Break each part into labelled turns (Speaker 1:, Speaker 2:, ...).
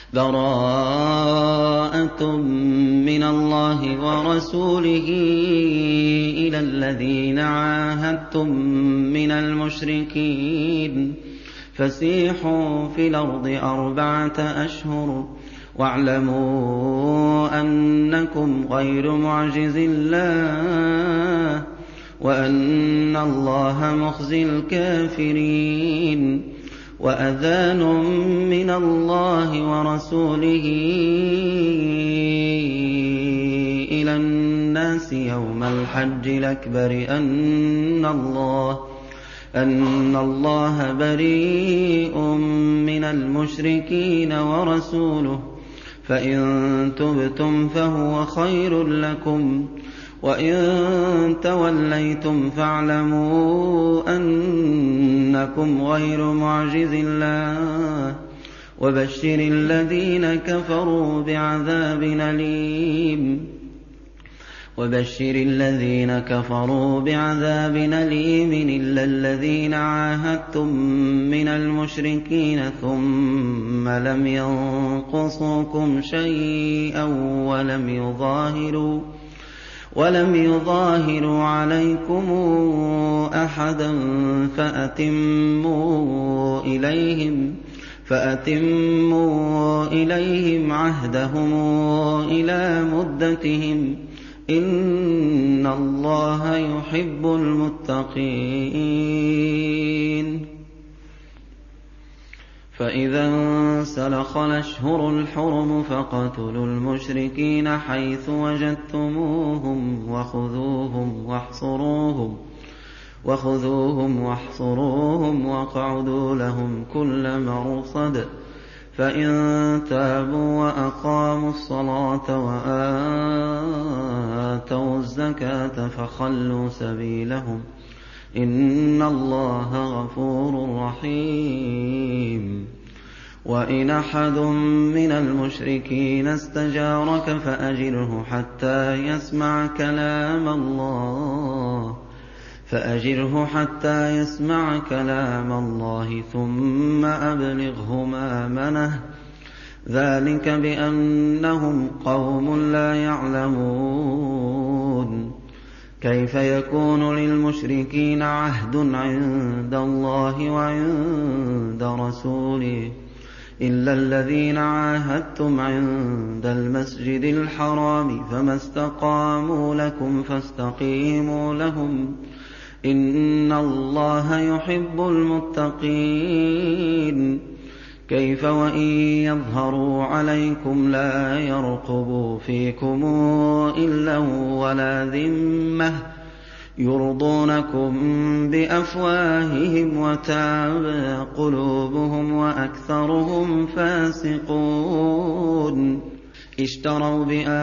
Speaker 1: بَرَاءَةٌ مِّنَ اللَّهِ وَرَسُولِهِ إِلَى الَّذِينَ عَاهَدتُّم مِّنَ الْمُشْرِكِينَ فَسِيحُوا فِي الْأَرْضِ 4 أشهر وَاعْلَمُوا أَنَّكُمْ غَيْرُ مُعْجِزِي اللَّهِ وَأَنَّ اللَّهَ مُخْزِي الْكَافِرِينَ وَأَذَانٌ مِّنَ اللَّهِ وَرَسُولِهِ إِلَى النَّاسِ يَوْمَ الْحَجِّ الْأَكْبَرِ أَنَّ اللَّهَ بَرِيءٌ مِّنَ الْمُشْرِكِينَ وَرَسُولُهُ فَإِن تُبْتُمْ فَهُوَ خَيْرٌ لَّكُمْ وَإِن تَوَلَّيْتُمْ فَاعْلَمُوا أَنَّكُمْ غَيْرُ مُعْجِزِي اللَّهِ وَبَشِّرِ الَّذِينَ كَفَرُوا بِعَذَابٍ أَلِيمٍ إِلَّا الَّذِينَ عَاهَدتُّم مِّنَ الْمُشْرِكِينَ ثُمَّ لَمْ يَنقُصُوكُمْ شَيْئًا وَلَمْ يُظَاهِرُوا عَلَيْكُمْ أَحَدًا فَأَتِمُّوا إِلَيْهِمْ عَهْدَهُمْ إِلَىٰ مُدَّتِهِمْ ۚ إِنَّ اللَّهَ يُحِبُّ الْمُتَّقِينَ فَإِذَا انسَلَخَ الْأَشْهُرُ الْحُرُمُ فَاقْتُلُوا الْمُشْرِكِينَ حَيْثُ وَجَدتُّمُوهُمْ وَخُذُوهُمْ وَاحْصُرُوهُمْ وَاقْعُدُوا لَهُمْ كُلَّ مَرْصَدٍ فَإِن تَابُوا وَأَقَامُوا الصَّلَاةَ وَآتَوُا الزَّكَاةَ فَخَلُّوا سَبِيلَهُمْ ۚ إِنَّ اللَّهَ غَفُورٌ رَّحِيمٌ وَإِنْ أَحَدٌ مِّنَ الْمُشْرِكِينَ اسْتَجَارَكَ فَأَجِرْهُ حَتَّىٰ يَسْمَعَ كَلَامَ اللَّهِ ثُمَّ أَبْلِغْهُ مَأْمَنَهُ ۚ ذَٰلِكَ بِأَنَّهُمْ قَوْمٌ لَّا يَعْلَمُونَ كَيْفَ يَكُونُ لِلْمُشْرِكِينَ عَهْدٌ عِندَ اللَّهِ وَعِندَ رَسُولِهِ إِلَّا الَّذِينَ عَاهَدتُّمْ عِندَ الْمَسْجِدِ الْحَرَامِ فَمَا اسْتَقَامُوا لَكُمْ فَاسْتَقِيمُوا لَهُمْ ۚ إِنَّ اللَّهَ يُحِبُّ الْمُتَّقِينَ كَيْفَ وَإِن يَظْهَرُوا عَلَيْكُمْ لَا يَرْقُبُوا فِيكُمْ إِلًّا وَلَا ذِمَّةً يُرْضُونَكُم بِأَفْوَاهِهِمْ وَتَأْبَىٰ قُلُوبُهُمْ وَأَكْثَرُهُمْ فَاسِقُونَ اشْتَرَوْا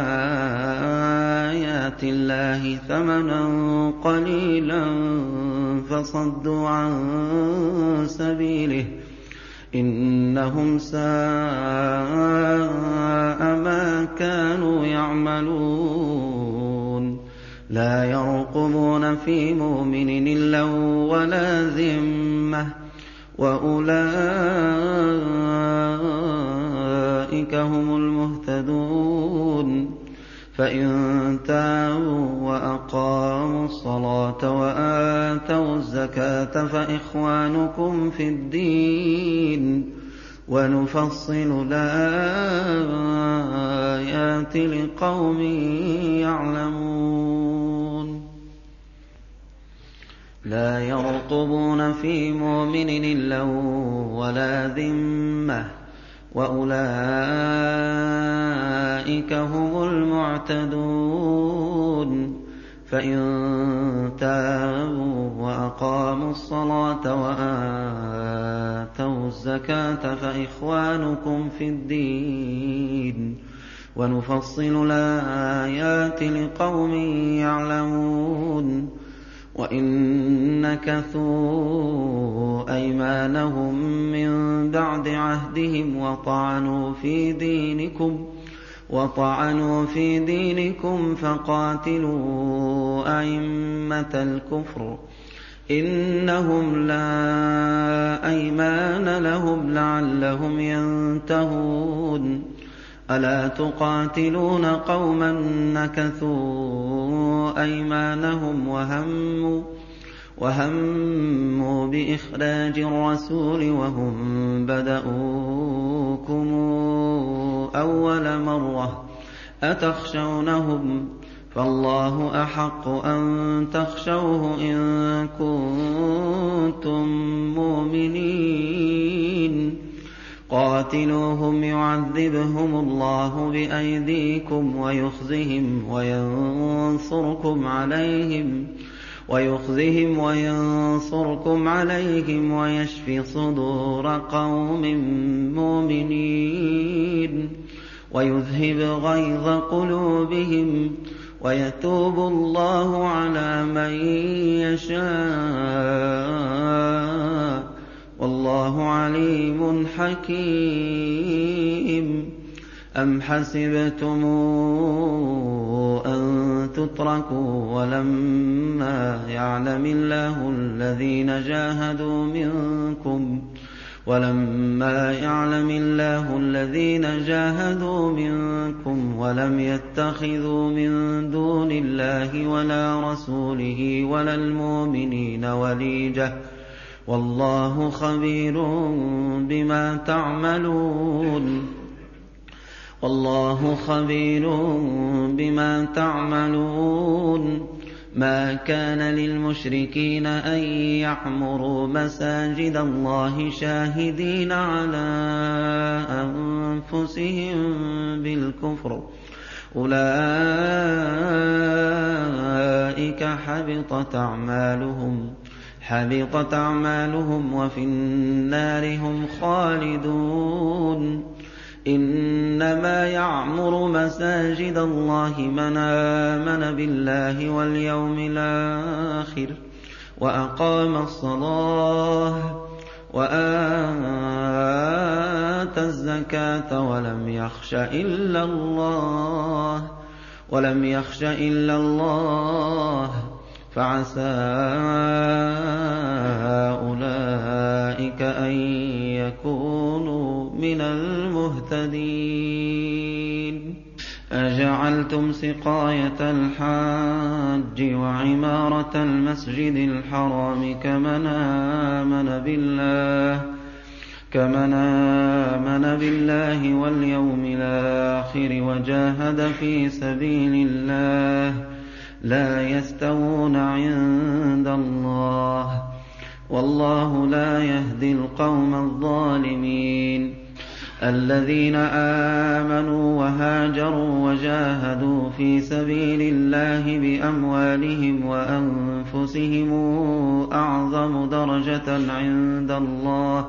Speaker 1: بِآيَاتِ اللَّهِ ثَمَنًا قَلِيلًا فَصَدُّوا عَن سَبِيلِهِ ۚ إِنَّهُمْ سَاءَ مَا كَانُوا يَعْمَلُونَ لَا يَرْقُبُونَ فِي مُؤْمِنٍ إِلًّا وَلَا ذِمَّةً وَأُولَٰئِكَ هُمُ الْمُهْتَدُونَ فَإِن تَابُوا وَأَقَامُوا الصَّلَاةَ وَآتَوُا الزَّكَاةَ فَإِخْوَانُكُمْ فِي الدِّينِ وَنُفَصِّلُ الْآيَاتِ لِقَوْمٍ يَعْلَمُونَ لَا يَرْقُبُونَ فِي مُؤْمِنٍ إِلًّا وَلَا ذِمَّةً وَأُولَٰئِكَ هُمُ الْمُعْتَدُونَ فَإِن تَابُوا وَأَقَامُوا الصَّلَاةَ وَآتَوُا الزَّكَاةَ فَإِخْوَانُكُمْ فِي الدِّينِ وَنُفَصِّلُ الْآيَاتِ لِقَوْمٍ يَعْلَمُونَ وَإِن نَّكَثُوا أَيْمَانَهُم مِّن بَعْدِ عَهْدِهِمْ وَطَعَنُوا فِي دِينِكُمْ فَقَاتِلُوا أَئِمَّةَ الْكُفْرِ إنهم لا أيمان لهم لعلهم ينتهون ألا تقاتلون قوما نكثوا أيمانهم وهموا بإخراج الرسول وهم بدؤوكم أول مرة أتخشونهم فالله أحق أن تخشوه إن كنتم مؤمنين قاتلوهم يعذبهم الله بأيديكم ويخزهم وينصركم عليهم ويشف صدور قوم مؤمنين ويذهب غيظ قلوبهم ويتوب الله على من يشاء والله عليم حكيم أم حسبتم أن تتركوا ولما يعلم الله الذين جاهدوا منكم ولم يتخذوا من دون الله ولا رسوله ولا المؤمنين وليجة والله خبير بما تعملون ما كان للمشركين أن يعمروا مساجد الله شاهدين على أنفسهم بالكفر أولئك حبطت أعمالهم وفي النار هم خالدون إنما يعمر مساجد الله من آمن بالله واليوم الآخر وأقام الصلاة وآتى الزكاة ولم يخش إلا الله فعسى أولئك أن يكونوا من المهتدين أجعلتم سقاية الحاج وعمارة المسجد الحرام كمن آمن بالله واليوم الآخر وجاهد في سبيل الله لا يستوون عند الله والله لا يهدي القوم الظالمين الذين آمنوا وهاجروا وجاهدوا في سبيل الله بأموالهم وأنفسهم أعظم درجة عند الله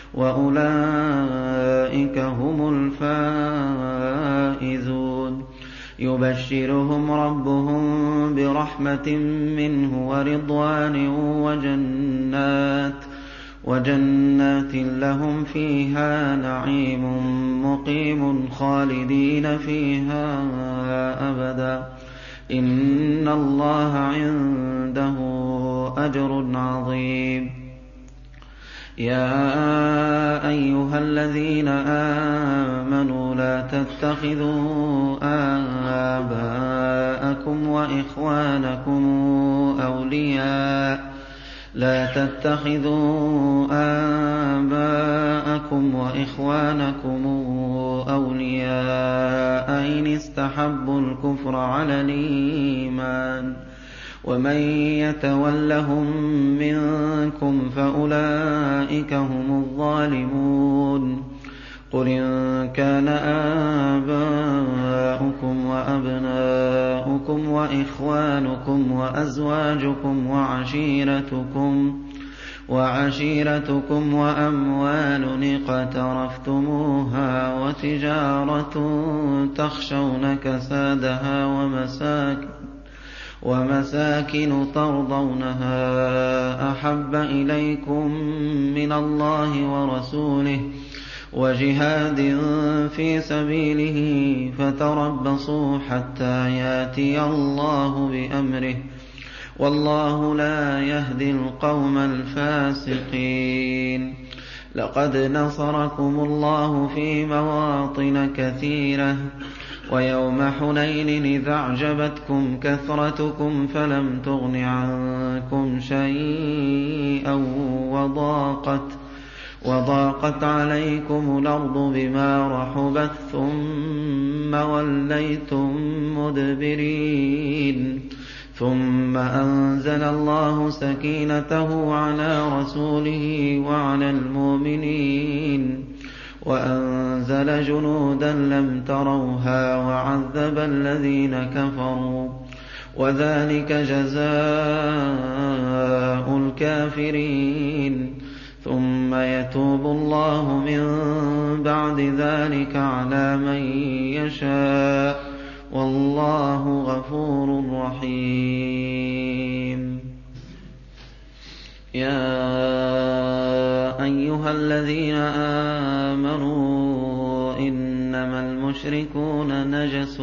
Speaker 1: وأولئك هم الفائزون يبشرهم ربهم برحمة منه ورضوان وجنات لهم فيها نعيم مقيم خالدين فيها أبدا إن الله عنده أجر عظيم يا أيها الذين آمنوا لا تتخذوا آباءكم وإخوانكم أولياء إن استحبوا الكفر على الإيمان ومن يتولهم منكم فأولئك هم الظالمون قل إن كان آباؤكم وأبناؤكم وإخوانكم وأزواجكم وعشيرتكم وأموال اقترفتموها وتجارة تخشون كسادها ومساكن ترضونها أحب إليكم من الله ورسوله وجهاد في سبيله فتربصوا حتى يأتي الله بأمره والله لا يهدي القوم الفاسقين. لقد نصركم الله في مواطن كثيرة ويوم حنين إذ أعجبتكم كثرتكم فلم تغن عنكم شيئا وضاقت عليكم الأرض بما رحبت ثم وليتم مدبرين ثم أنزل الله سكينته على رسوله وعلى المؤمنين وأنزل جنودا لم تروها وعذب الذين كفروا وذلك جزاء الكافرين ثم يتوب الله من بعد ذلك على من يشاء والله غفور رحيم. يا أيها الذين آمنوا إنما المشركون نجس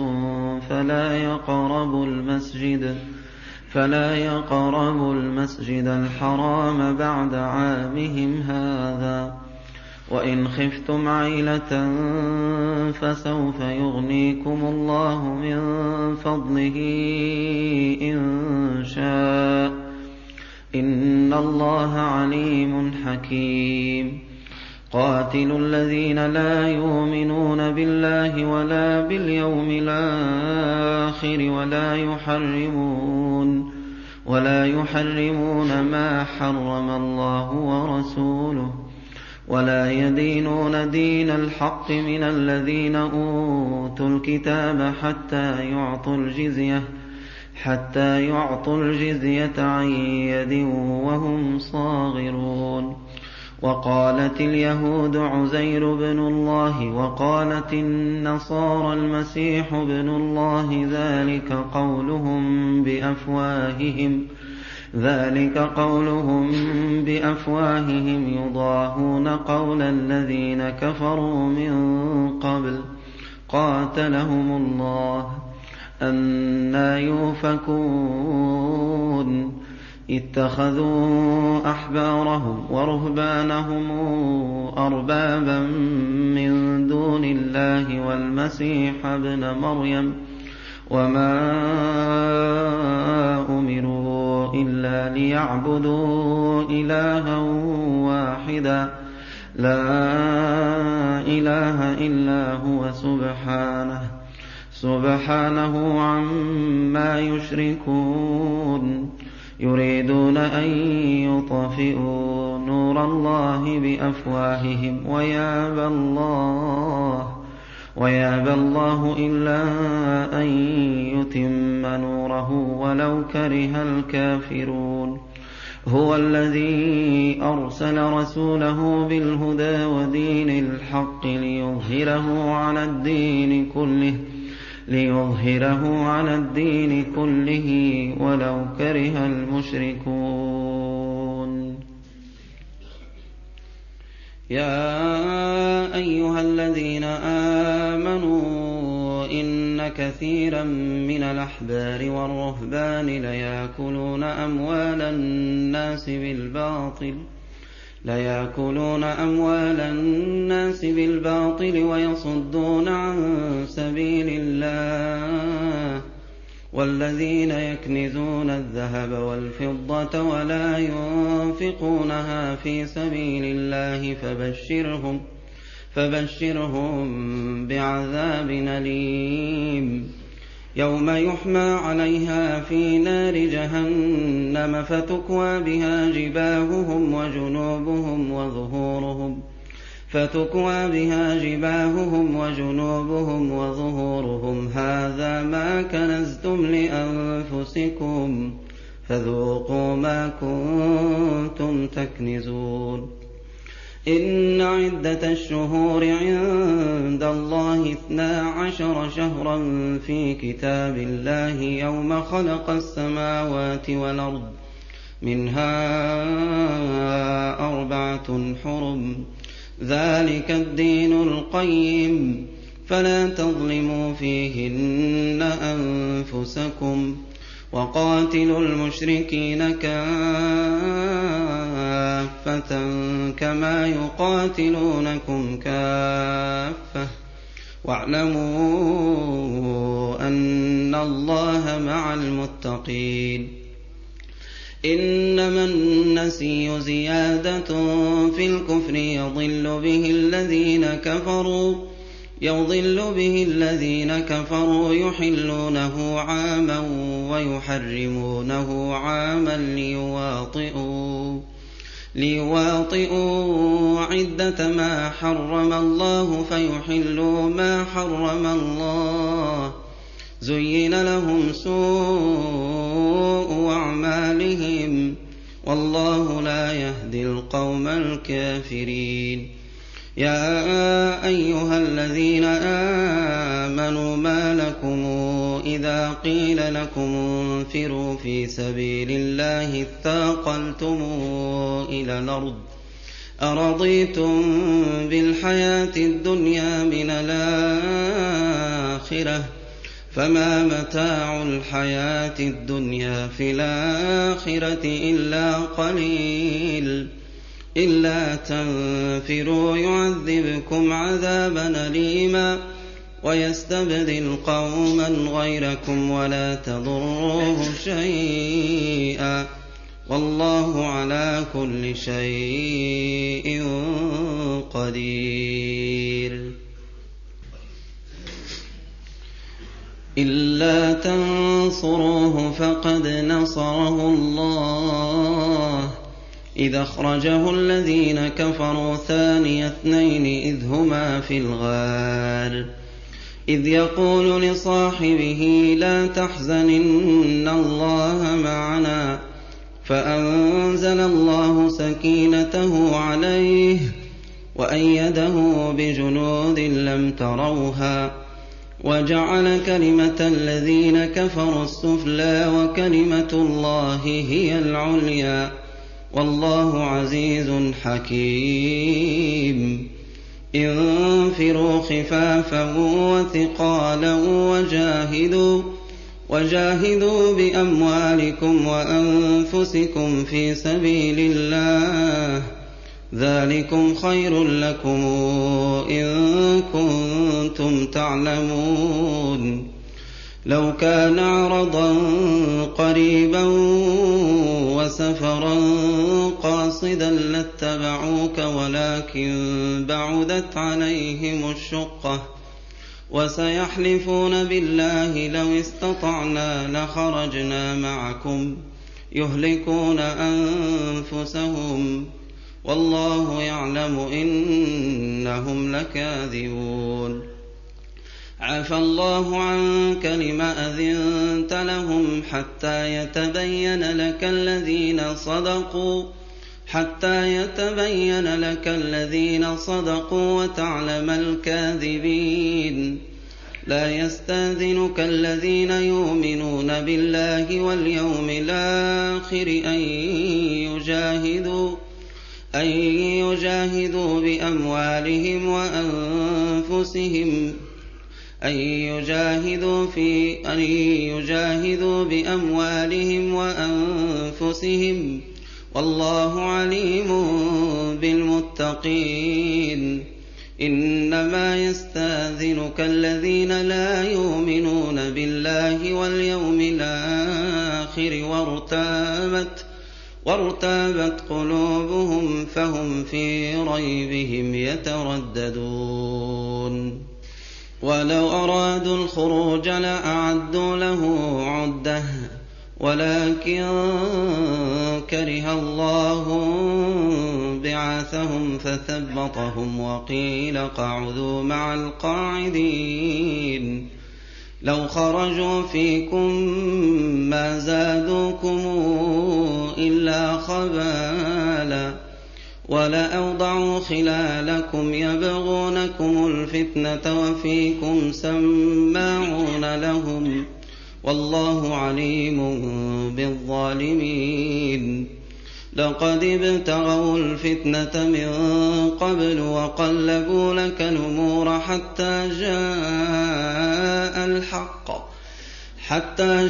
Speaker 1: فلا يقربوا المسجد الحرام بعد عامهم هذا وإن خفتم عيلة فسوف يغنيكم الله من فضله إن شاء إن الله عليم حكيم. قاتلوا الذين لا يؤمنون بالله ولا باليوم الآخر ولا يحرمون ما حرم الله ورسوله ولا يدينون دين الحق من الذين أوتوا الكتاب حتى يعطوا الجزية عن يد وهم صاغرون. وقالت اليهود عزير بن الله وقالت النصارى المسيح بن الله ذلك قولهم بأفواههم يضاهون قول الذين كفروا من قبل قاتلهم الله أنى يؤفكون. اتخذوا أحبارهم ورهبانهم أربابا من دون الله والمسيح ابن مريم وما أمروا إلا ليعبدوا إلها واحدا لا إله إلا هو سبحانه عما يشركون. يريدون أن يطفئوا نور الله بأفواههم ويابى الله إلا أن يتم نوره ولو كره الكافرون. هو الذي أرسل رسوله بالهدى ودين الحق ليظهره على الدين كله ولو كره المشركون. يا أيها الذين آمنوا إن كثيرا من الأحبار والرهبان ليأكلون أموال الناس بالباطل ويصدون عن سبيل الله والذين يكنزون الذهب والفضة ولا ينفقونها في سبيل الله فبشرهم بعذاب أليم. يوم يحمى عليها في نار جهنم فتكوى بها جباههم وظهورهم هذا ما كنزتم لأنفسكم فذوقوا ما كنتم تكنزون. إن عدة الشهور عند الله 12 شهرا في كتاب الله يوم خلق السماوات والأرض منها 4 حرم ذلك الدين القيم فلا تظلموا فيهن أنفسكم وقاتلوا المشركين كافة كما يقاتلونكم كافة واعلموا أن الله مع المتقين. إنما النسي زيادة في الكفر يضل به الذين كفروا يحلونه عاما ويحرمونه عاما ليواطئوا عدة ما حرم الله فيحلوا ما حرم الله. زين لهم سوء أعمالهم والله لا يهدي القوم الكافرين. يا أيها الذين آمنوا ما لكم إذا قيل لكم انفروا في سبيل الله اثاقلتم إلى الأرض أرضيتم بالحياة الدنيا من الآخرة فما متاع الحياة الدنيا في الآخرة إلا قليل. إلا تنفروا يعذبكم عذابا أليما ويستبدل قوما غيركم ولا تضروه شيئا والله على كل شيء قدير. إلا تنصروه فقد نصره الله إذ أخرجه الذين كفروا ثاني اثنين إذ هما في الغار إذ يقول لصاحبه لا تحزن إن الله معنا فأنزل الله سكينته عليه وأيده بجنود لم تروها وجعل كلمة الذين كفروا السفلى وكلمة الله هي العليا والله عزيز حكيم. انفروا خفافا وثقالا وجاهدوا بأموالكم وأنفسكم في سبيل الله ذلكم خير لكم إن كنتم تعلمون. لو كان عرضا قريبا وسفرا قاصدا لاتبعوك ولكن بعدت عليهم الشقة وسيحلفون بالله لو استطعنا لخرجنا معكم يهلكون أنفسهم والله يعلم إنهم لكاذبون. عفى الله عنك لما أذنت لهم حتى يتبين لك الذين صدقوا وتعلم الكاذبين. لا يستأذنك الذين يؤمنون بالله واليوم الآخر أن يجاهدوا بأموالهم وأنفسهم والله عليم بالمتقين. إنما يستأذنك الذين لا يؤمنون بالله واليوم الآخر وارتابت قلوبهم فهم في ريبهم يترددون. ولو أرادوا الخروج لأعدوا له عدة ولكن كره الله بعاثهم فثبطهم وقيل اقعدوا مع القاعدين. لو خرجوا فيكم ما زادوكم إلا خبالا ولأوضعوا خلالكم يبغونكم الفتنة وفيكم سماعون لهم والله عليم بالظالمين. لقد ابتغوا الفتنة من قبل وقلبوا لك الأمور حتى حتى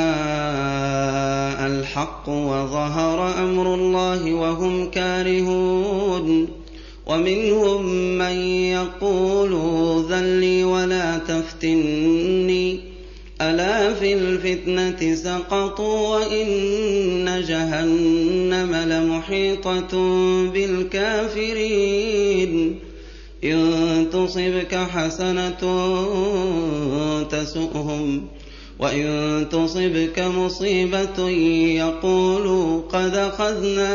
Speaker 1: جاء الحق وظهر أمر الله وهم كارهون ومنهم من يقول ذل لي ولا تفتني ألا في الفتنة سقطوا وإن جهنم لمحيطة بالكافرين إن تصبك حسنة تسؤهم وإن تصبك مصيبة يقولوا قد أخذنا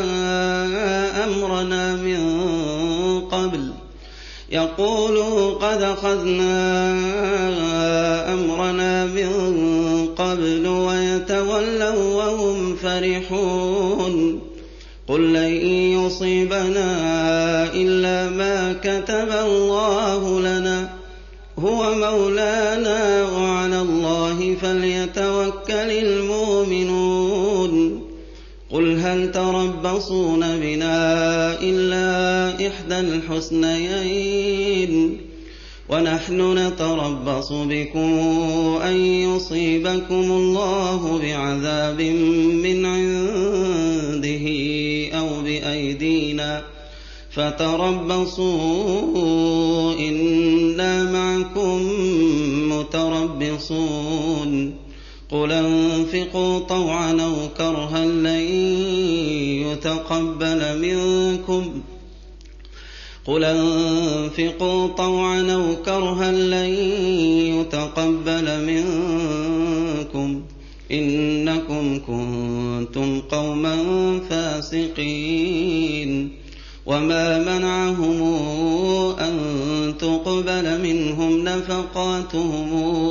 Speaker 1: أمرنا من قبل ويتولوا وهم فرحون قل لن يصيبنا إلا ما كتب الله لنا هو مولانا وعلى الله فليتوكل المؤمنون قل هل تربصون بنا إلا إحدى الحسنيين ونحن نتربص بكم أن يصيبكم الله بعذاب من عنده أو بأيدينا فتربصوا إنا معكم متربصون قل انفقوا طوعا أو كرها لن يتقبل منكم إنكم كنتم قوما فاسقين وما منعهم أن تقبل منهم نفقاتهم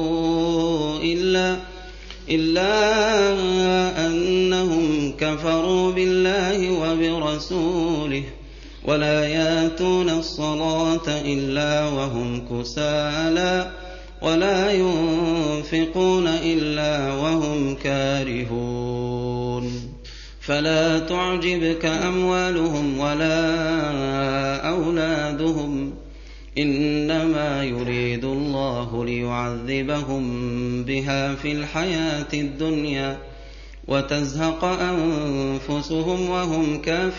Speaker 1: إلا أنهم كفروا بالله وبرسوله ولا يأتون الصلاة إلا وهم كسالى ولا ينفقون إلا وهم كارهون فلا تعجبك أموالهم ولا أولادهم إنما يريد الله ليعذبهم بها في الحياة الدنيا وتزهق أنفسهم وهم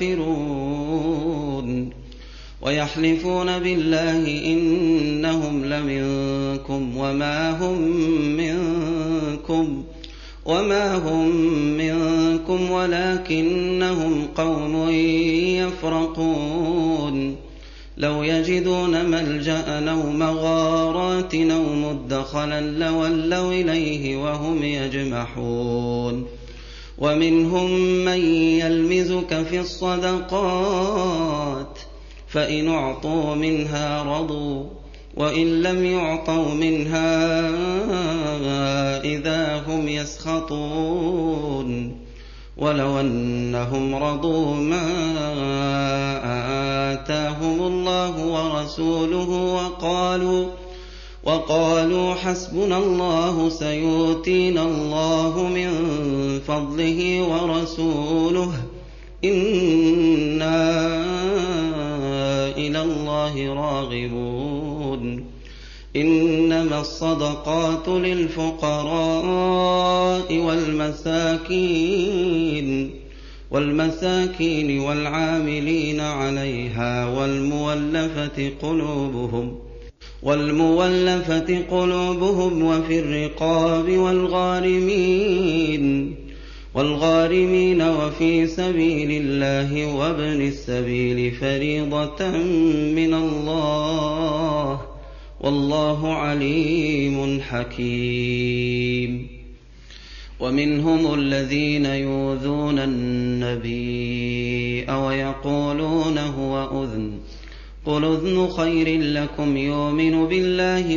Speaker 1: كافرون ويحلفون بالله إنهم لمنكم وما هم منكم ولكنهم قوم يفرقون لو يجدون ملجأ أو مغارات أو مدخلا لولوا إليه وهم يجمحون ومنهم من يلمزك في الصدقات فإن أعطوا منها رضوا وإن لم يعطوا منها إذا هم يسخطون ولو أنهم رضوا ما آتاهم الله ورسوله وقالوا حسبنا الله سيؤتينا الله من فضله ورسوله إنا إلى الله راغبون إنما الصدقات للفقراء والمساكين والعاملين عليها والمولفة قلوبهم وفي الرقاب والغارمين وفي سبيل الله وابن السبيل فريضة من الله والله عليم حكيم ومنهم الذين يؤذون النبي ويقولون هو أذن قل أذن خير لكم يؤمن بالله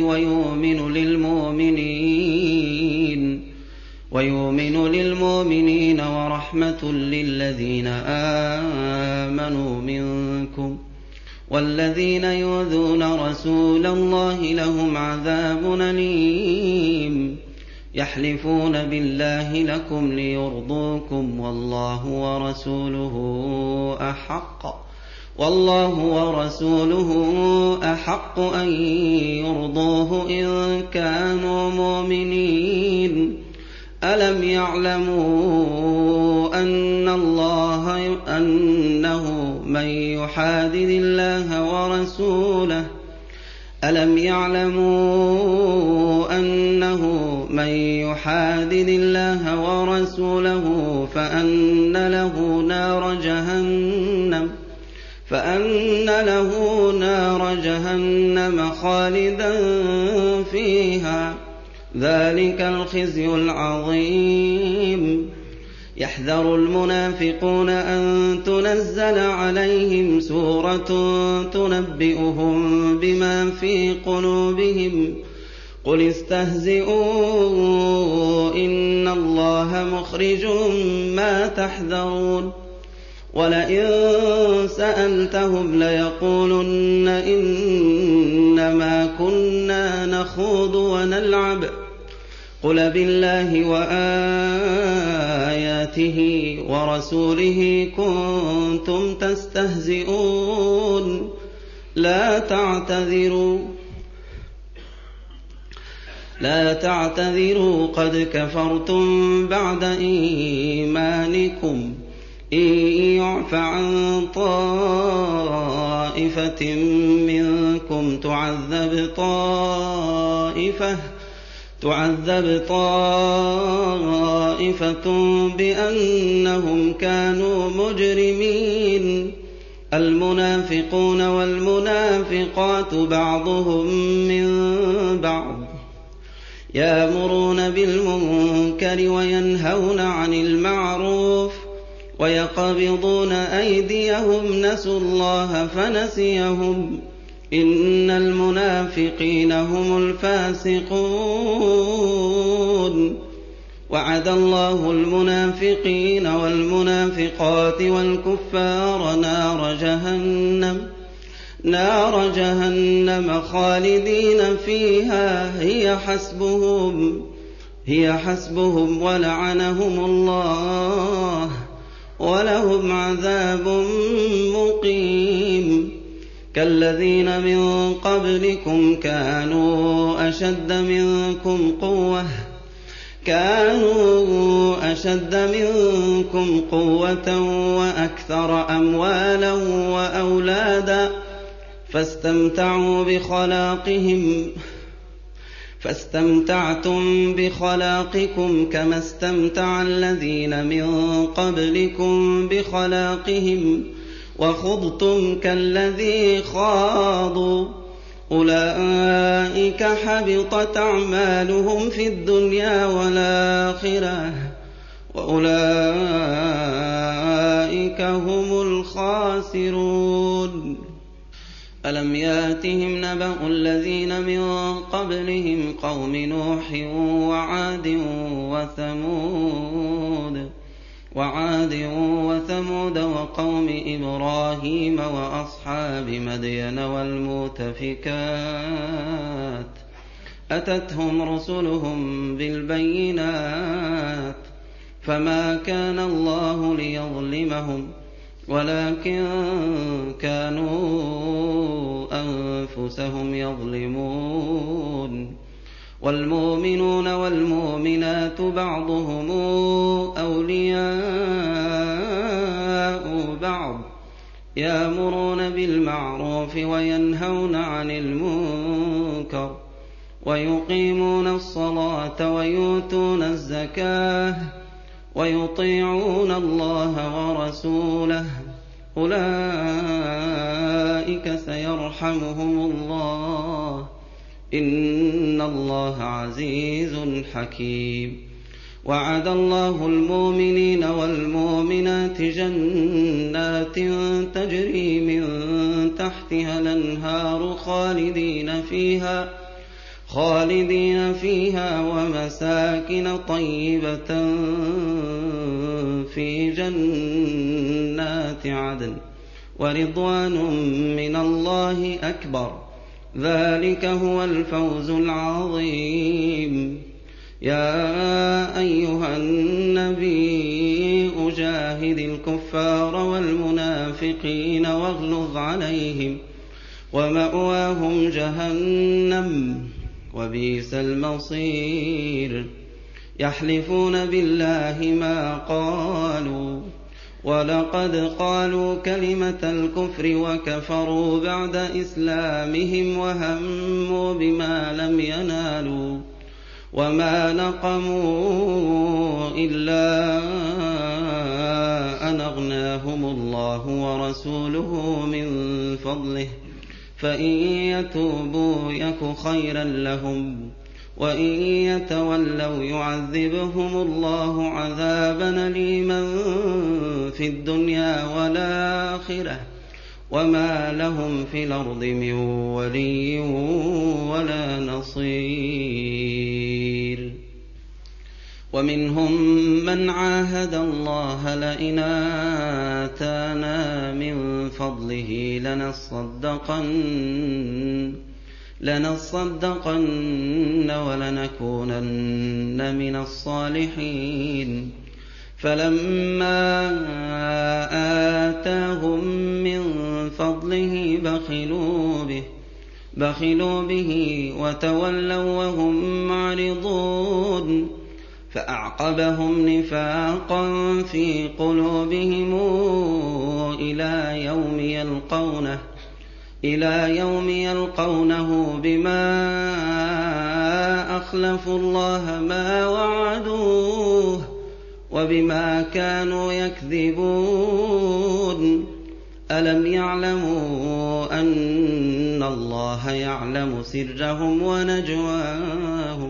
Speaker 1: ويؤمن للمؤمنين ورحمة للذين آمنوا منكم والذين يؤذون رسول الله لهم عذاب أليم يحلفون بالله لكم ليرضوكم والله ورسوله أحق أن يرضوه إن كانوا مؤمنين ألم يعلموا أنه من يحادد الله ورسوله فأن له نار جهنم خالدا فيها ذلك الخزي العظيم يحذر المنافقون أن تنزل عليهم سورة تنبئهم بما في قلوبهم قل استهزئوا إن الله مخرج ما تحذرون ولئن سألتهم ليقولن إنما كنا نخوض ونلعب قل بالله وآياته ورسوله كنتم تستهزئون لا تعتذروا قد كفرتم بعد إيمانكم إن يعف عن طائفة منكم تعذب طائفة بأنهم كانوا مجرمين المنافقون والمنافقات بعضهم من بعض يأمرون بالمنكر وينهون عن المعروف ويقبضون أيديهم نسوا الله فنسيهم إن المنافقين هم الفاسقون وعد الله المنافقين والمنافقات والكفار نار جهنم خالدين فيها هي حسبهم ولعنهم الله ولهم عذاب مقيم كالذين من قبلكم كانوا أشد منكم قوة وأكثر أموالا وأولادا فاستمتعتم بخلاقكم كما استمتع الذين من قبلكم بخلاقهم وخضتم كالذي خاضوا أولئك حبطت أعمالهم في الدنيا والآخرة وأولئك هم الخاسرون ألم ياتهم نبأ الذين من قبلهم قوم نوح وعاد وثمود وقوم إبراهيم وأصحاب مدين والمؤتفكات أتتهم رسلهم بالبينات فما كان الله ليظلمهم ولكن كانوا أنفسهم يظلمون والمؤمنون والمؤمنات بعضهم أولياء بعض يأمرون بالمعروف وينهون عن المنكر ويقيمون الصلاة ويؤتون الزكاة ويطيعون الله ورسوله أولئك سيرحمهم الله إن الله عزيز حكيم وعد الله المؤمنين والمؤمنات جنات تجري من تحتها الأنهار خالدين فيها ومساكن طيبة في جنات عدن ورضوان من الله أكبر ذلك هو الفوز العظيم يا أيها النبي جاهد الكفار والمنافقين واغلظ عليهم ومأواهم جهنم وبئس المصير يحلفون بالله ما قالوا ولقد قالوا كلمة الكفر وكفروا بعد إسلامهم وهموا بما لم ينالوا وما نقموا إلا أن أغناهم الله ورسوله من فضله فإن يتوبوا يك خيرا لهم وإن يتولوا يعذبهم الله عذابا أليما في الدنيا والآخرة وما لهم في الأرض من ولي ولا نصير. ومنهم من عاهد الله لئن آتانا من فضله لنصدقن ولنكونن من الصالحين فلما آتاهم من فضله بخلوا به وتولوا وهم معرضون فأعقبهم نفاقا في قلوبهم إلى يوم يلقونه بما أخلفوا الله ما وعدوه وبما كانوا يكذبون. ألم يعلموا أن الله يعلم سرهم ونجواهم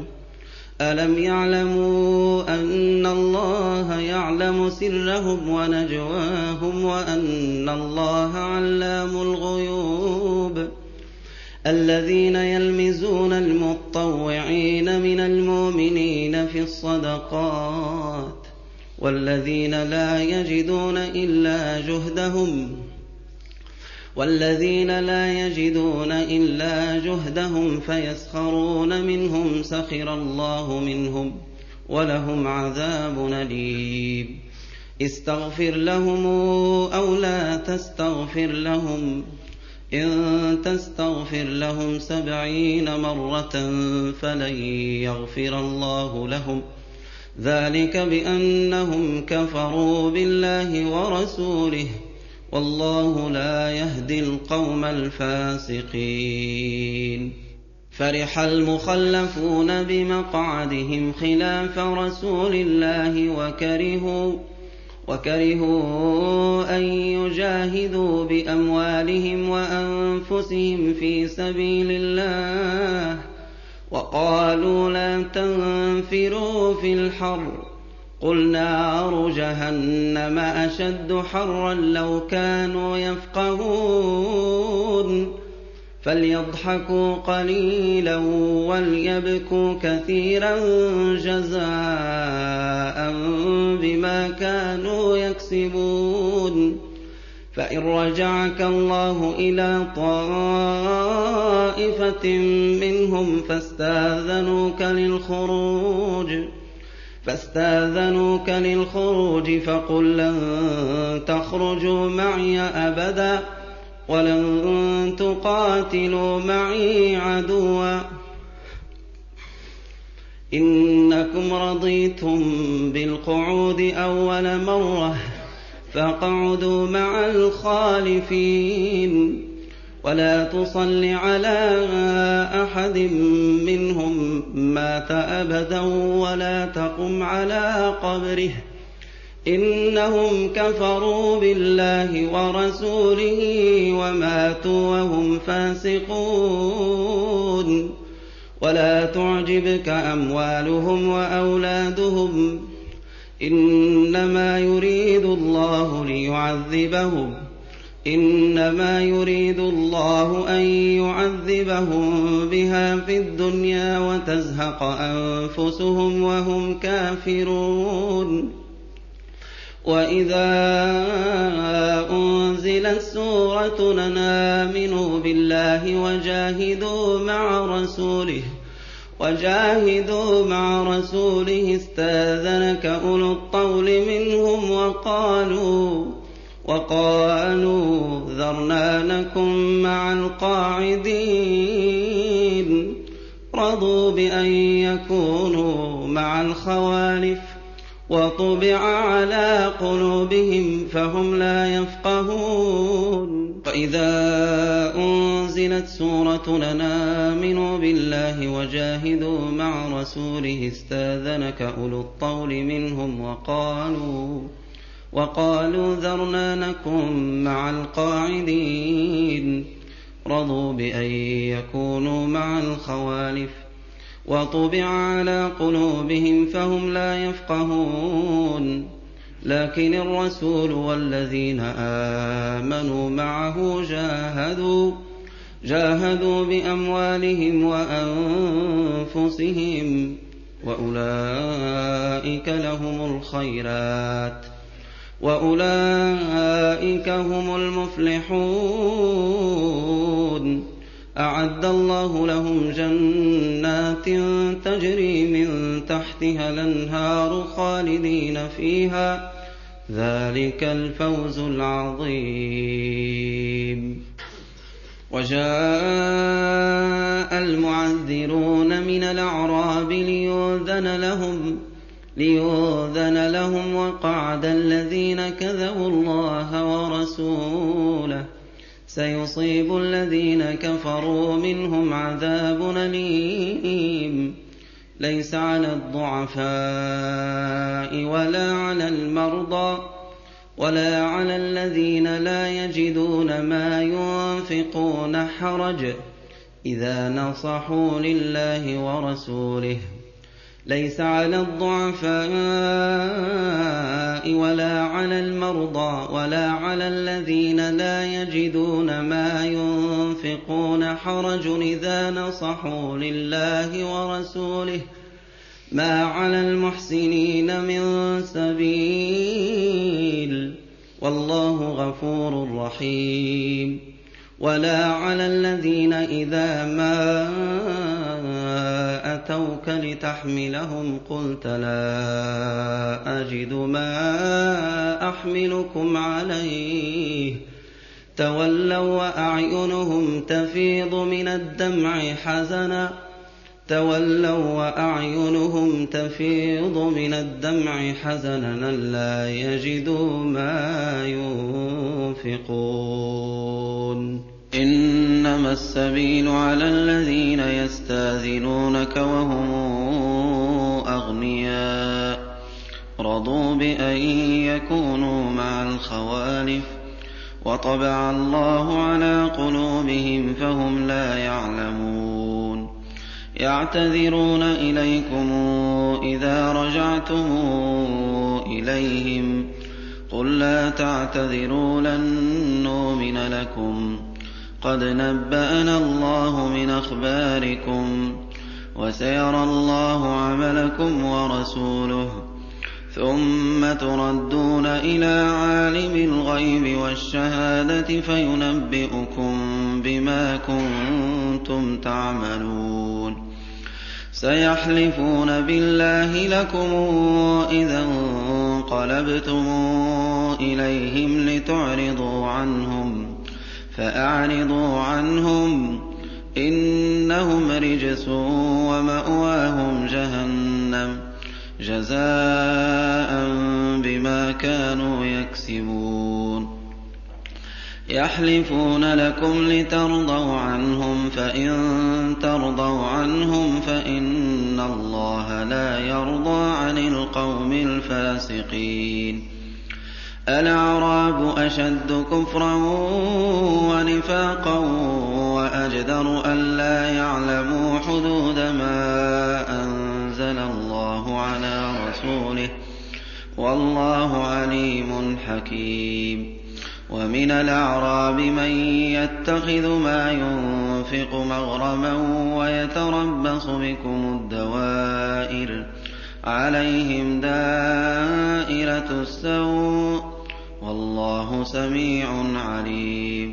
Speaker 1: وأن الله علام الغيوب. الذين يلمزون المطوعين من المؤمنين في الصدقات والذين لا يجدون إلا جهدهم فيسخرون منهم سخر الله منهم ولهم عذاب أليم. استغفر لهم أو لا تستغفر لهم إن تستغفر لهم 70 مرة فلن يغفر الله لهم ذلك بأنهم كفروا بالله ورسوله والله لا يهدي القوم الفاسقين. فرح المخلفون بمقعدهم خلاف رسول الله وكرهوا أن يجاهدوا بأموالهم وأنفسهم في سبيل الله وقالوا لا تنفروا في الحر قل نار جهنم أشد حرا لو كانوا يفقهون. فليضحكوا قليلا وليبكوا كثيرا جزاء بما كانوا يكسبون. فإن رجعك الله إلى طائفة منهم فاستاذنوك للخروج فقل لن تخرجوا معي أبدا ولن تقاتلوا معي عدوا إنكم رضيتم بالقعود أول مرة فاقعدوا مع الخالفين ولا تصل على أحد منهم مات أبدا ولا تقم على قبره إنهم كفروا بالله ورسوله وماتوا وهم فاسقون. ولا تعجبك أموالهم وأولادهم إنما يريد الله أن يعذبهم بها في الدنيا وتزهق أنفسهم وهم كافرون. وإذا أنزلت سورة أن آمنوا بالله وجاهدوا مع رسوله استاذنك أولو الطول منهم وقالوا ذرنا نكن مع القاعدين رضوا بأن يكونوا مع الخوالف وطبع على قلوبهم فهم لا يفقهون وإذا أنزلت سورة أن آمنوا بالله وجاهدوا مع رسوله استاذنك أولو الطول منهم وقالوا ذرنا نكن مع القاعدين رضوا بأن يكونوا مع الخوالف وطبع على قلوبهم فهم لا يفقهون لكن الرسول والذين آمنوا معه جاهدوا بأموالهم وأنفسهم وأولئك لهم الخيرات وأولئك هم المفلحون أعد الله لهم جنات تجري من تحتها الأنهار خالدين فيها ذلك الفوز العظيم وجاء المعذرون من الأعراب ليؤذن لهم وقعد الذين كذبوا الله ورسوله سيصيب الذين كفروا منهم عذاب أليم ليس على الضعفاء ولا على الذين لا يجدون ما ينفقون حرج إذا نصحوا لله ورسوله ليس على الضعفاء ولا على المرضى ولا على الذين لا يجدون ما ينفقون حرج إذا نصحوا لله ورسوله ما على المحسنين من سبيل والله غفور رحيم ولا على الذين إذا ما أتوك لتحملهم قلت لا أجد ما أحملكم عليه تولوا وأعينهم تفيض من الدمع حزنا لا يجدوا ما ينفقون إنما السبيل على الذين يستاذنونك وهم أغنياء رضوا بأن يكونوا مع الخوالف وطبع الله على قلوبهم فهم لا يعلمون يعتذرون إليكم إذا رجعتم إليهم قل لا تعتذروا لن نؤمن لكم قد نبأنا الله من أخباركم وسيرى الله عملكم ورسوله ثم تردون إلى عالم الغيب والشهادة فينبئكم بما كنتم تعملون سيحلفون بالله لكم إذا انقلبتم إليهم لتعرضوا عنهم فأعرضوا عنهم إنهم رجس ومأواهم جهنم جزاء بما كانوا يكسبون يحلفون لكم لترضوا عنهم فإن ترضوا عنهم فإن الله لا يرضى عن القوم الفاسقين الأعراب أشد كفرا ونفاقا وأجدر ألا يعلموا حدود ما أنزل الله على رسوله والله عليم حكيم ومن الأعراب من يتخذ ما ينفق مغرما ويتربص بكم الدوائر عليهم دائرة السوء والله سميع عليم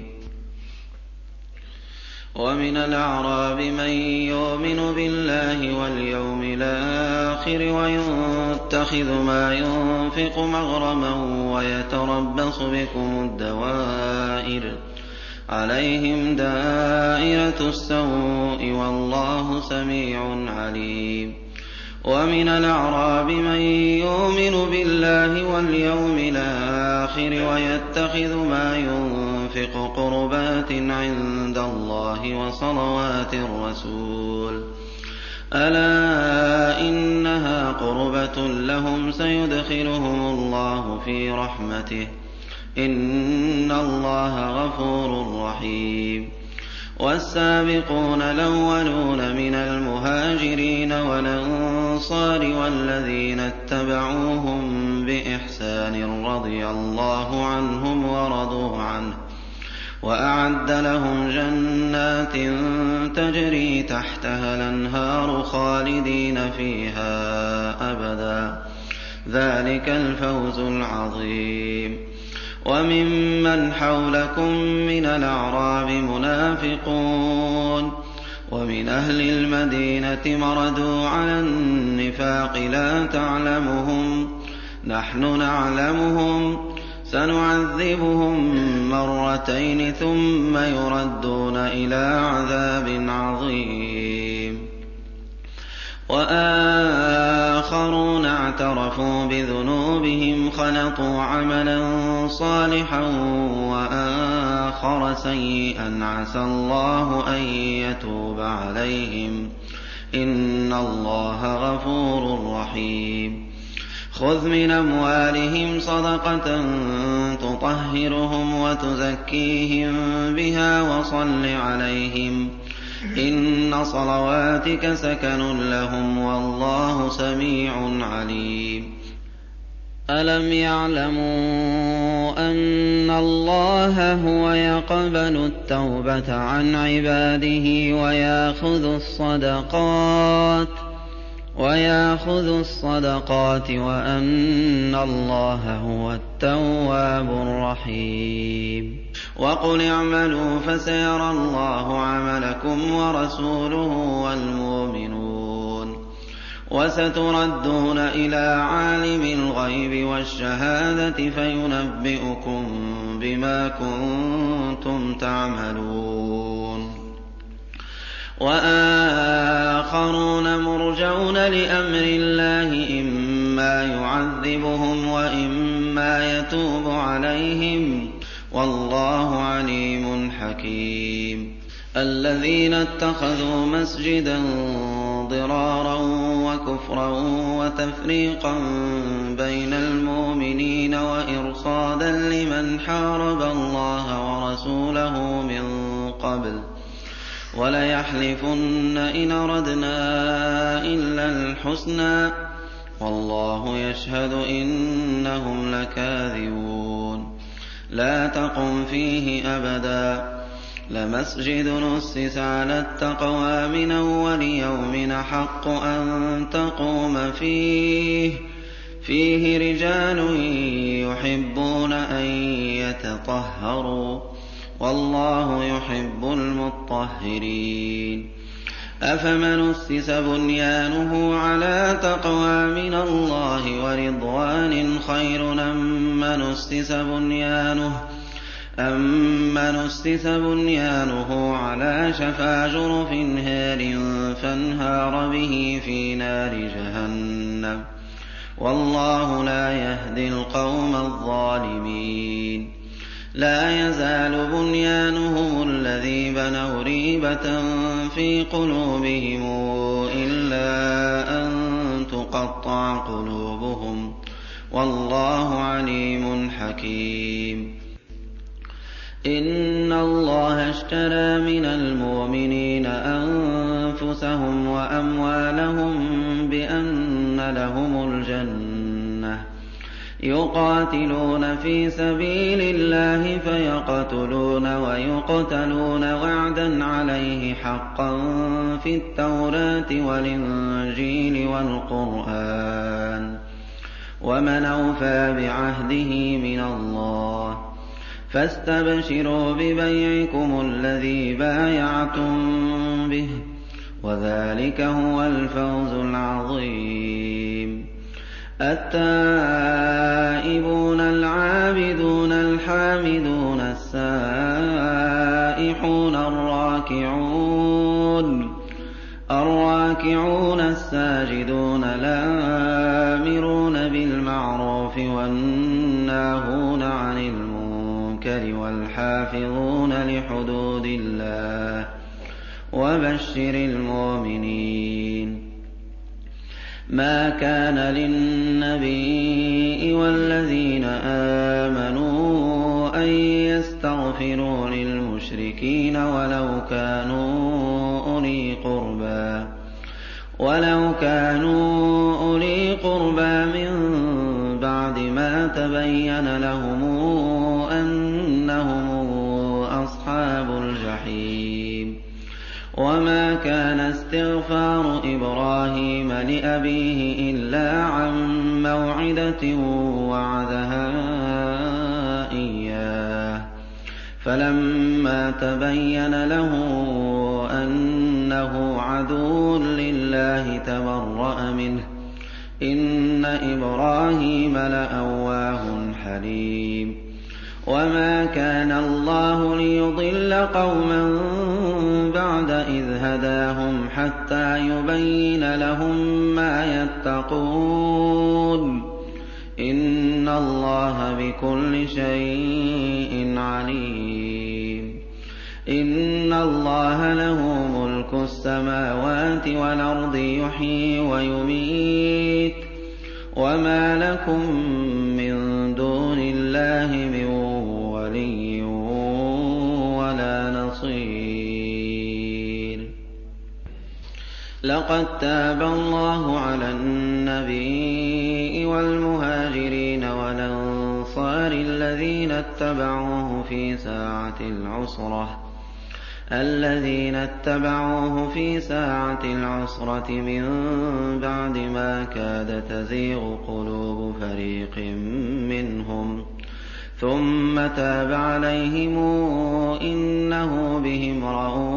Speaker 1: ومن الأعراب من يؤمن بالله واليوم الآخر ويتخذ ما ينفق مغرما ويتربص بكم الدوائر عليهم دائرة السوء والله سميع عليم ومن الأعراب من يؤمن بالله واليوم الآخر ويتخذ ما ينفق قربات عند الله وصلوات الرسول ألا إنها قربة لهم سيدخلهم الله في رحمته إن الله غفور رحيم والسابقون الأولون من المهاجرين والأنصار والذين اتبعوهم بإحسان رضي الله عنهم ورضوا عنه وأعد لهم جنات تجري تحتها الأنهار خالدين فيها أبدا ذلك الفوز العظيم وممن حولكم من الأعراب منافقون ومن أهل المدينة مردوا على النفاق لا تعلمهم نحن نعلمهم سنعذبهم مرتين ثم يردون إلى عذاب عظيم وآخرون اعترفوا بذنوبهم خلطوا عملا صالحا وآخر سيئا عسى الله أن يتوب عليهم إن الله غفور رحيم خذ من أموالهم صدقة تطهرهم وتزكيهم بها وصل عليهم إن صلواتك سكن لهم والله سميع عليم ألم يعلموا أن الله هو يقبل التوبة عن عباده ويأخذ الصدقات وأن الله هو التواب الرحيم وقل اعملوا فسيرى الله عملكم ورسوله والمؤمنون وستردون إلى عالم الغيب والشهادة فينبئكم بما كنتم تعملون وآخرون مرجون لأمر الله إما يعذبهم وإما يتوب عليهم والله عليم حكيم الذين اتخذوا مسجدا ضرارا وكفرا وتفريقا بين المؤمنين وإرصادا لمن حارب الله ورسوله من قبل وليحلفن إن أردنا إلا الحسنى والله يشهد إنهم لكاذبون لا تقم فيه أبدا لمسجد نسس على التقوى من أول يوم أحق أن تقوم فيه رجال يحبون أن يتطهروا والله يحب المطهرين أفمن أسس بنيانه على تقوى من الله ورضوان خير أمن أسس بنيانه على شفا جرف هار فانهار به في نار جهنم والله لا يهدي القوم الظالمين لا يزال بنيانهم الذي بنوا ريبة في قلوبهم إلا أن تقطع قلوبهم والله عليم حكيم إن الله اشترى من المؤمنين أنفسهم وأموالهم بأن لهم الجنة يقاتلون في سبيل الله فيقتلون ويقتلون وعدا عليه حقا في التوراة والإنجيل والقرآن ومن أوفى بعهده من الله فاستبشروا ببيعكم الذي بايعتم به وذلك هو الفوز العظيم التائبون العابدون الحامدون السائلون الراكعون الساجدون الآمرون بالمعروف والناهون عن المنكر والحافظون لحدود الله وبشر المؤمنين. ما كان للنبي والذين آمنوا أن يستغفروا للمشركين ولو كانوا أولي قربى من بعد ما تبين لهم أنهم أصحاب الجحيم. وما كان استغفار إبراهيم لأبيه إلا عن موعدة وعدها إياه فلما تبين له أنه عدو لله تبرأ منه إن إبراهيم لأواه حليم. وما كان الله ليضل قوما بعد إذ هداهم حتى يبين لهم ما يتقون إن الله بكل شيء عليم. إن الله له ملك السماوات والأرض يحيي ويميت وما لكم من دون الله من ولي ولا نصير. لقد تاب الله على النبي والمهاجرين والأنصار الذين اتبعوه في ساعة العسرة من بعد ما كاد تزيغ قلوب فريق منهم ثم تاب عليهم إنه بهم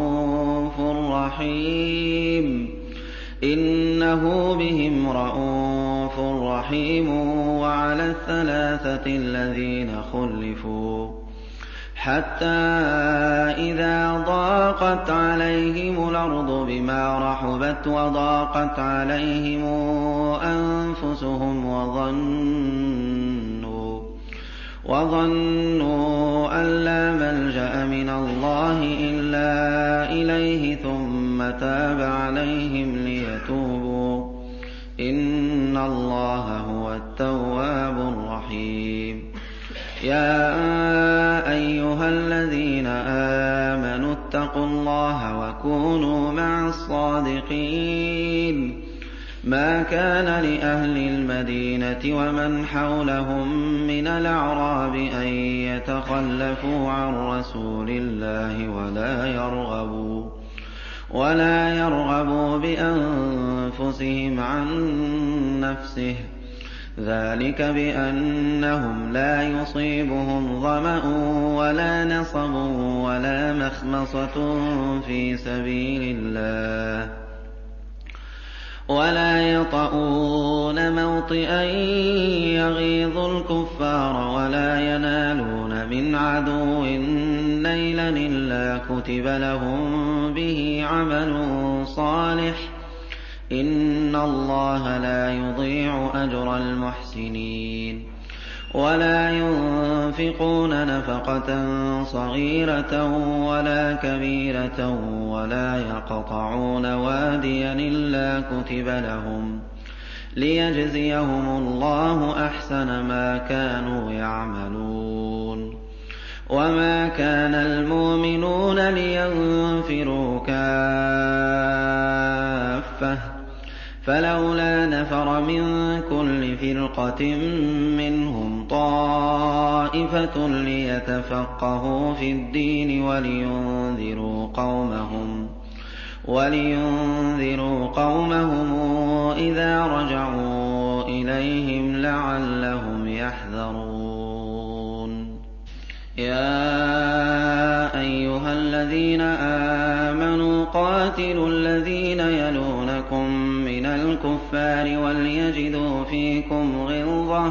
Speaker 1: رءوف رحيم. وعلى الثلاثة الذين خلفوا حتى إذا ضاقت عليهم الأرض بما رحبت وضاقت عليهم أنفسهم وظنوا أن لا ملجأ من الله إلا إليه ثم تاب عليهم ليتوبوا إن الله هو التواب الرحيم. يا أيها الذين آمنوا اتقوا الله وكونوا مع الصادقين. ما كان لأهل المدينة ومن حولهم من الأعراب أن يتخلفوا عن رسول الله ولا يرغبوا بأنفسهم عن نفسه ذلك بأنهم لا يصيبهم ظمأ ولا نصب ولا مخمصة في سبيل الله ولا يطؤون موطئا يغيظ الكفار ولا ينالون من عدو نيلا إلا كتب لهم به عمل صالح إن الله لا يضيع أجر المحسنين. ولا ينفقون نفقة صغيرة ولا كبيرة ولا يقطعون واديا إلا كتب لهم ليجزيهم الله أحسن ما كانوا يعملون. وما كان المؤمنون لينفروا كافة فلولا نفر من كل فرقة منهم طائفة ليتفقهوا في الدين ولينذروا قومهم إذا رجعوا إليهم لعلهم يحذرون. يا أيها الذين آمنوا قاتلوا الذين يلونكم من الكفار وليجدوا فيكم غلظة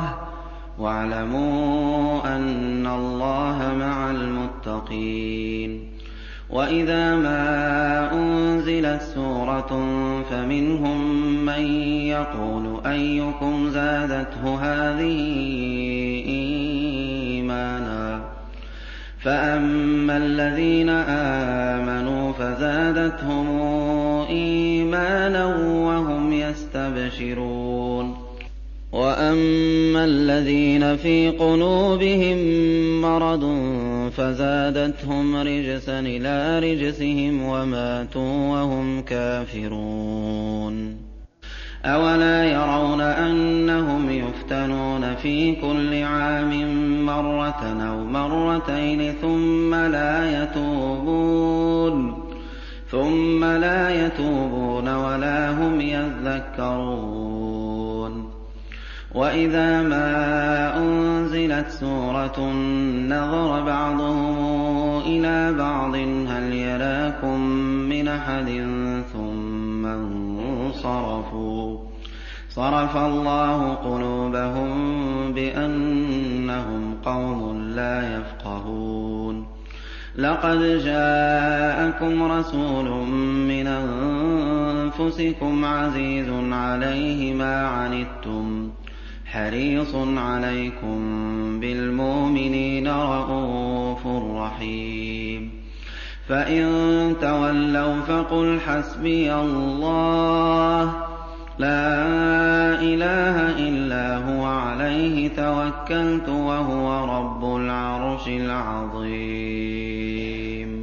Speaker 1: واعلموا أن الله مع المتقين. وَإِذَا مَا أُنزِلَتْ سُورَةٌ فَمِنْهُم مَّن يَقُولُ أَيُّكُمْ زَادَتْهُ هَٰذِهِ إِيمَانًا ۚ فَأَمَّا الَّذِينَ آمَنُوا فَزَادَتْهُمْ إِيمَانًا وَهُمْ يَسْتَبْشِرُونَ وَأَمَّا الَّذِينَ فِي قُلُوبِهِم مَّرَضٌ فَزَادَتْهُمْ رِجْسًا إِلَىٰ رِجْسِهِمْ وَمَاتُوا وَهُمْ كَافِرُونَ أَوَلَا يَرَوْنَ أَنَّهُمْ يُفْتَنُونَ فِي كُلِّ عَامٍ مَّرَّةً أَوْ مَرَّتَيْنِ ثُمَّ لَا يَتُوبُونَ وَلَا هُمْ يَذَّكَّرُونَ وَإِذَا مَا أُنزِلَتْ سُورَةٌ نَّظَرَ بَعْضُهُمْ إِلَىٰ بَعْضٍ هَلْ يَرَاكُم مِّنْ أَحَدٍ ثُمَّ انصَرَفُوا ۚ صَرَفَ اللَّهُ قُلُوبَهُم بِأَنَّهُمْ قَوْمٌ لَّا يَفْقَهُونَ لَقَدْ جَاءَكُمْ رَسُولٌ مِّنْ أَنفُسِكُمْ عَزِيزٌ عَلَيْهِ مَا عَنِتُّمْ حَرِيصٌ عَلَيْكُم بِالْمُؤْمِنِينَ رَءُوفٌ رَّحِيمٌ فَإِن تَوَلَّوْا فَقُلْ حَسْبِيَ اللَّهُ لَا إِلَٰهَ إِلَّا هُوَ عَلَيْهِ تَوَكَّلْتُ وَهُوَ رَبُّ الْعَرْشِ الْعَظِيمِ